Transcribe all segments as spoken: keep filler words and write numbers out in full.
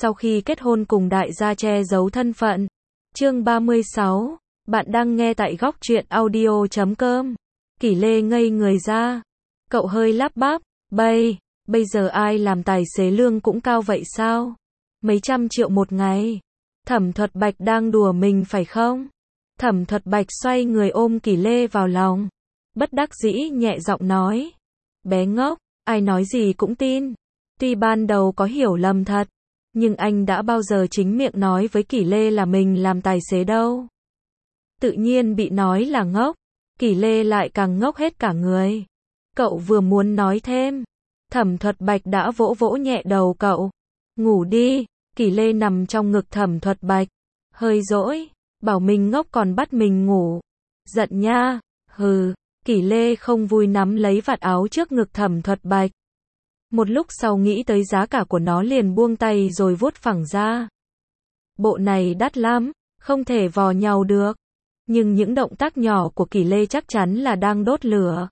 sau khi kết hôn cùng đại gia che giấu thân phận. Chương ba mươi sáu, bạn đang nghe tại góc truyện audio chấm com. Kỷ Lê ngây người ra. Cậu hơi lắp bắp, bây, bây giờ ai làm tài xế lương cũng cao vậy sao? Mấy trăm triệu một ngày. Thẩm Thuật Bạch đang đùa mình phải không? Thẩm Thuật Bạch xoay người ôm Kỷ Lê vào lòng. Bất đắc dĩ nhẹ giọng nói. Bé ngốc, ai nói gì cũng tin. Tuy ban đầu có hiểu lầm thật, nhưng anh đã bao giờ chính miệng nói với Kỷ Lê là mình làm tài xế đâu. Tự nhiên bị nói là ngốc, Kỷ Lê lại càng ngốc hết cả người. Cậu vừa muốn nói thêm, Thẩm Thuật Bạch đã vỗ vỗ nhẹ đầu cậu. Ngủ đi. Kỷ Lê nằm trong ngực Thẩm Thuật Bạch, hơi dỗi, bảo mình ngốc còn bắt mình ngủ. Giận nha. Hừ. Kỷ Lê không vui nắm lấy vạt áo trước ngực Thẩm Thuật Bạch. Một lúc sau nghĩ tới giá cả của nó liền buông tay rồi vuốt phẳng ra. Bộ này đắt lắm, không thể vò nhau được. Nhưng những động tác nhỏ của Kỷ Lê chắc chắn là đang đốt lửa.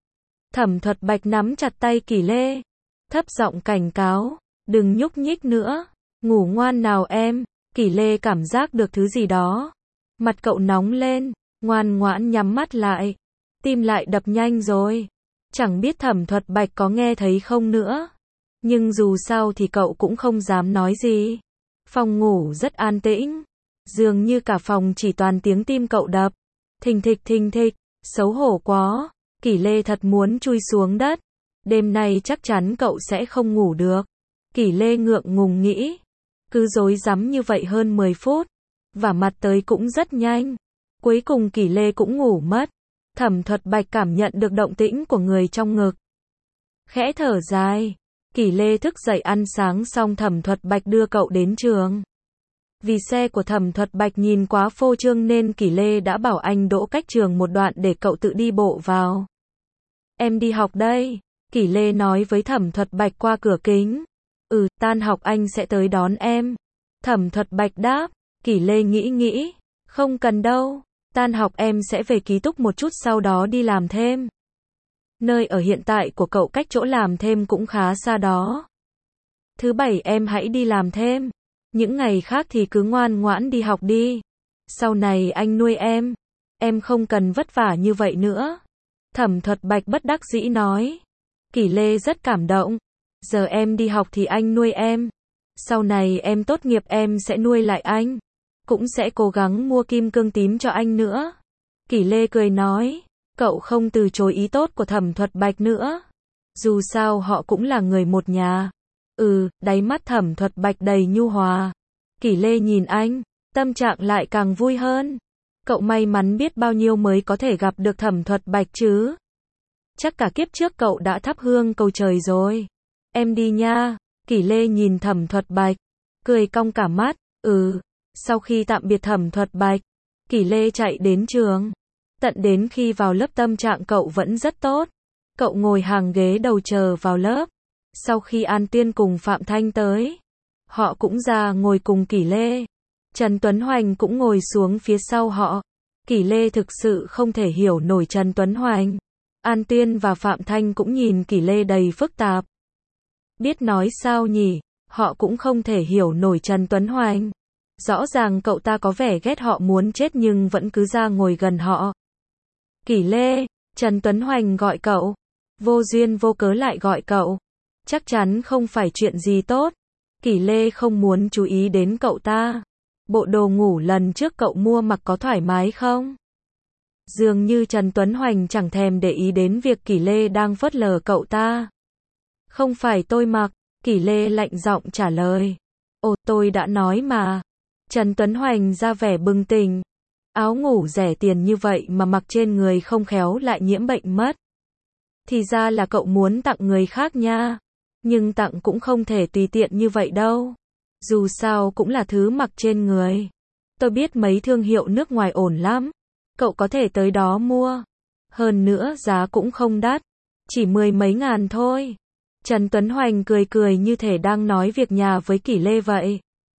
Thẩm Thuật Bạch nắm chặt tay Kỷ Lê, thấp giọng cảnh cáo, đừng nhúc nhích nữa, ngủ ngoan nào em. Kỷ Lê cảm giác được thứ gì đó. Mặt cậu nóng lên, ngoan ngoãn nhắm mắt lại. Tim lại đập nhanh rồi. Chẳng biết Thẩm Thuật Bạch có nghe thấy không nữa. Nhưng dù sao thì cậu cũng không dám nói gì. Phòng ngủ rất an tĩnh. Dường như cả phòng chỉ toàn tiếng tim cậu đập. Thình thịch thình thịch, xấu hổ quá. Kỷ Lê thật muốn chui xuống đất. Đêm nay chắc chắn cậu sẽ không ngủ được. Kỷ Lê ngượng ngùng nghĩ. Cứ rối rắm như vậy hơn mười phút. Và mặt tới cũng rất nhanh. Cuối cùng Kỷ Lê cũng ngủ mất. Thẩm Thuật Bạch cảm nhận được động tĩnh của người trong ngực. Khẽ thở dài. Kỷ Lê thức dậy ăn sáng xong Thẩm Thuật Bạch đưa cậu đến trường. Vì xe của Thẩm Thuật Bạch nhìn quá phô trương nên Kỷ Lê đã bảo anh đỗ cách trường một đoạn để cậu tự đi bộ vào. Em đi học đây. Kỷ Lê nói với Thẩm Thuật Bạch qua cửa kính. Ừ, tan học anh sẽ tới đón em. Thẩm Thuật Bạch đáp. Kỷ Lê nghĩ nghĩ. Không cần đâu. Tan học em sẽ về ký túc một chút sau đó đi làm thêm. Nơi ở hiện tại của cậu cách chỗ làm thêm cũng khá xa đó. Thứ bảy em hãy đi làm thêm. Những ngày khác thì cứ ngoan ngoãn đi học đi. Sau này anh nuôi em. Em không cần vất vả như vậy nữa. Thẩm Thuật Bạch bất đắc dĩ nói. Kỷ Lê rất cảm động. Giờ em đi học thì anh nuôi em. Sau này em tốt nghiệp em sẽ nuôi lại anh. Cũng sẽ cố gắng mua kim cương tím cho anh nữa. Kỷ Lê cười nói. Cậu không từ chối ý tốt của Thẩm Thuật Bạch nữa. Dù sao họ cũng là người một nhà. Ừ, đáy mắt Thẩm Thuật Bạch đầy nhu hòa. Kỷ Lê nhìn anh, tâm trạng lại càng vui hơn. Cậu may mắn biết bao nhiêu mới có thể gặp được Thẩm Thuật Bạch chứ. Chắc cả kiếp trước cậu đã thắp hương cầu trời rồi. Em đi nha. Kỷ Lê nhìn Thẩm Thuật Bạch, cười cong cả mắt. Ừ. Sau khi tạm biệt Thẩm Thuật Bạch, Kỷ Lê chạy đến trường. Tận đến khi vào lớp tâm trạng cậu vẫn rất tốt. Cậu ngồi hàng ghế đầu chờ vào lớp. Sau khi An Tiên cùng Phạm Thanh tới, họ cũng ra ngồi cùng Kỷ Lê. Trần Tuấn Hoành cũng ngồi xuống phía sau họ. Kỷ Lê thực sự không thể hiểu nổi Trần Tuấn Hoành. An Tiên và Phạm Thanh cũng nhìn Kỷ Lê đầy phức tạp. Biết nói sao nhỉ, họ cũng không thể hiểu nổi Trần Tuấn Hoành. Rõ ràng cậu ta có vẻ ghét họ muốn chết nhưng vẫn cứ ra ngồi gần họ. Kỷ Lê, Trần Tuấn Hoành gọi cậu. Vô duyên vô cớ lại gọi cậu. Chắc chắn không phải chuyện gì tốt. Kỷ Lê không muốn chú ý đến cậu ta. Bộ đồ ngủ lần trước cậu mua mặc có thoải mái không? Dường như Trần Tuấn Hoành chẳng thèm để ý đến việc Kỷ Lê đang phớt lờ cậu ta. Không phải tôi mặc. Kỷ Lê lạnh giọng trả lời. Ồ, tôi đã nói mà. Trần Tuấn Hoành ra vẻ bừng tỉnh. Áo ngủ rẻ tiền như vậy mà mặc trên người không khéo lại nhiễm bệnh mất. Thì ra là cậu muốn tặng người khác nha. Nhưng tặng cũng không thể tùy tiện như vậy đâu. Dù sao cũng là thứ mặc trên người. Tôi biết mấy thương hiệu nước ngoài ổn lắm. Cậu có thể tới đó mua. Hơn nữa giá cũng không đắt. Chỉ mười mấy ngàn thôi. Trần Tuấn Hoành cười cười như thể đang nói việc nhà với Kỷ Lê vậy.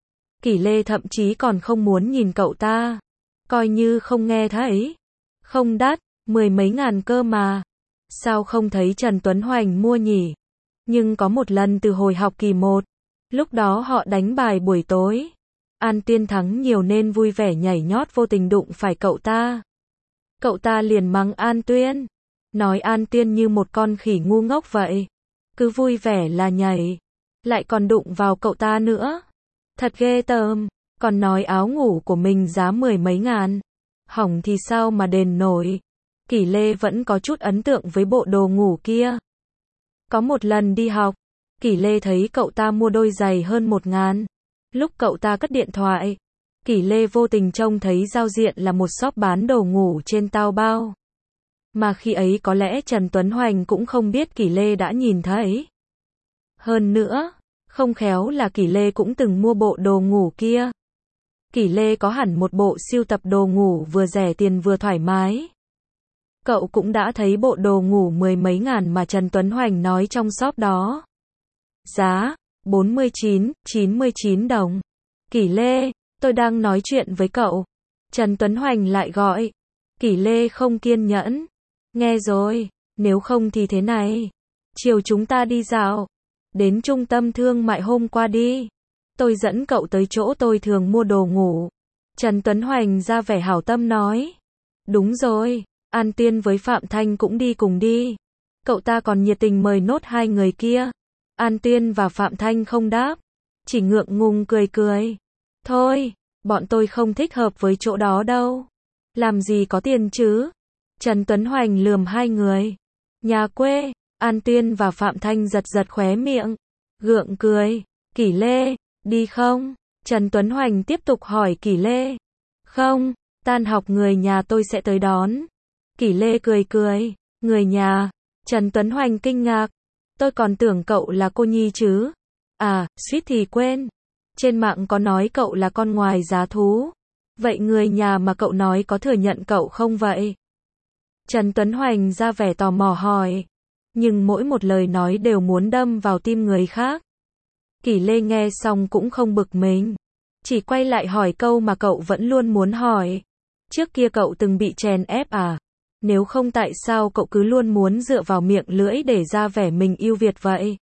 Kỷ Lê thậm chí còn không muốn nhìn cậu ta. Coi như không nghe thấy. Không đắt, mười mấy ngàn cơ mà. Sao không thấy Trần Tuấn Hoành mua nhỉ? Nhưng có một lần từ hồi học kỳ một, Lúc đó họ đánh bài buổi tối. An Tiên thắng nhiều nên vui vẻ nhảy nhót vô tình đụng phải cậu ta. Cậu ta liền mắng An Tuyên. Nói An Tiên như một con khỉ ngu ngốc vậy. Cứ vui vẻ là nhảy. Lại còn đụng vào cậu ta nữa. Thật ghê tởm. Còn nói áo ngủ của mình giá mười mấy ngàn. Hỏng thì sao mà đền nổi. Kỷ Lê vẫn có chút ấn tượng với bộ đồ ngủ kia. Có một lần đi học, Kỷ Lê thấy cậu ta mua đôi giày hơn một ngàn. Lúc cậu ta cất điện thoại, Kỷ Lê vô tình trông thấy giao diện là một shop bán đồ ngủ trên Taobao. Mà khi ấy có lẽ Trần Tuấn Hoành cũng không biết Kỷ Lê đã nhìn thấy. Hơn nữa, không khéo là Kỷ Lê cũng từng mua bộ đồ ngủ kia. Kỷ Lê có hẳn một bộ sưu tập đồ ngủ vừa rẻ tiền vừa thoải mái. Cậu cũng đã thấy bộ đồ ngủ mười mấy ngàn mà Trần Tuấn Hoành nói trong shop đó. Giá, bốn mươi chín, chín mươi chín đồng. Kỷ Lê, tôi đang nói chuyện với cậu. Trần Tuấn Hoành lại gọi. Kỷ Lê không kiên nhẫn. Nghe rồi, nếu không thì thế này. Chiều chúng ta đi dạo. Đến trung tâm thương mại hôm qua đi. Tôi dẫn cậu tới chỗ tôi thường mua đồ ngủ. Trần Tuấn Hoành ra vẻ hảo tâm nói. Đúng rồi, An Tiên với Phạm Thanh cũng đi cùng đi. Cậu ta còn nhiệt tình mời nốt hai người kia. An Tiên và Phạm Thanh không đáp. Chỉ ngượng ngùng cười cười. Thôi, bọn tôi không thích hợp với chỗ đó đâu. Làm gì có tiền chứ? Trần Tuấn Hoành lườm hai người. Nhà quê, An Tiên và Phạm Thanh giật giật khóe miệng. Gượng cười. Kỷ Lê, đi không? Trần Tuấn Hoành tiếp tục hỏi Kỷ Lê. Không, tan học người nhà tôi sẽ tới đón. Kỷ Lê cười cười. Người nhà. Trần Tuấn Hoành kinh ngạc. Tôi còn tưởng cậu là cô nhi chứ. À, suýt thì quên. Trên mạng có nói cậu là con ngoài giá thú. Vậy người nhà mà cậu nói có thừa nhận cậu không vậy? Trần Tuấn Hoành ra vẻ tò mò hỏi. Nhưng mỗi một lời nói đều muốn đâm vào tim người khác. Kỷ Lê nghe xong cũng không bực mình. Chỉ quay lại hỏi câu mà cậu vẫn luôn muốn hỏi. Trước kia cậu từng bị chèn ép à? Nếu không tại sao cậu cứ luôn muốn dựa vào miệng lưỡi để ra vẻ mình ưu việt vậy?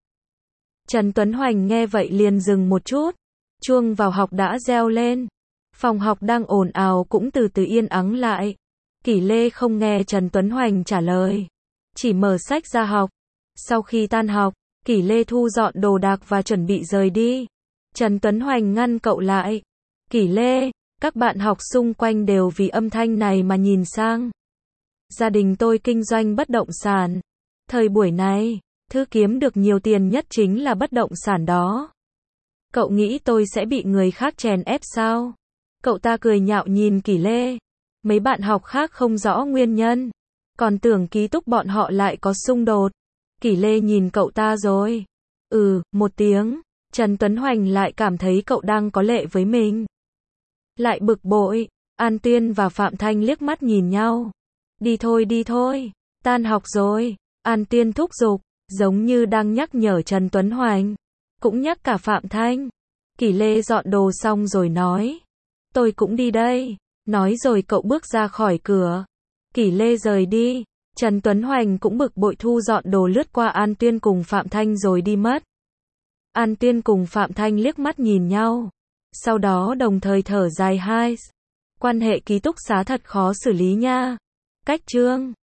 Trần Tuấn Hoành nghe vậy liền dừng một chút. Chuông vào học đã reo lên. Phòng học đang ồn ào cũng từ từ yên ắng lại. Kỷ Lê không nghe Trần Tuấn Hoành trả lời. Chỉ mở sách ra học. Sau khi tan học, Kỷ Lê thu dọn đồ đạc và chuẩn bị rời đi. Trần Tuấn Hoành ngăn cậu lại. Kỷ Lê, các bạn học xung quanh đều vì âm thanh này mà nhìn sang. Gia đình tôi kinh doanh bất động sản. Thời buổi này, thứ kiếm được nhiều tiền nhất chính là bất động sản đó. Cậu nghĩ tôi sẽ bị người khác chèn ép sao? Cậu ta cười nhạo nhìn Kỷ Lê. Mấy bạn học khác không rõ nguyên nhân. Còn tưởng ký túc bọn họ lại có xung đột. Kỷ Lê nhìn cậu ta rồi. Ừ, một tiếng. Trần Tuấn Hoành lại cảm thấy cậu đang có lệ với mình. Lại bực bội. An Tiên và Phạm Thanh liếc mắt nhìn nhau. Đi thôi đi thôi. Tan học rồi. An Tiên thúc giục. Giống như đang nhắc nhở Trần Tuấn Hoành. Cũng nhắc cả Phạm Thanh. Kỷ Lê dọn đồ xong rồi nói. Tôi cũng đi đây. Nói rồi cậu bước ra khỏi cửa. Kỷ Lê rời đi. Trần Tuấn Hoành cũng bực bội thu dọn đồ lướt qua An Tiên cùng Phạm Thanh rồi đi mất. An Tiên cùng Phạm Thanh liếc mắt nhìn nhau. Sau đó đồng thời thở dài hai. Quan hệ ký túc xá thật khó xử lý nha. Cách chương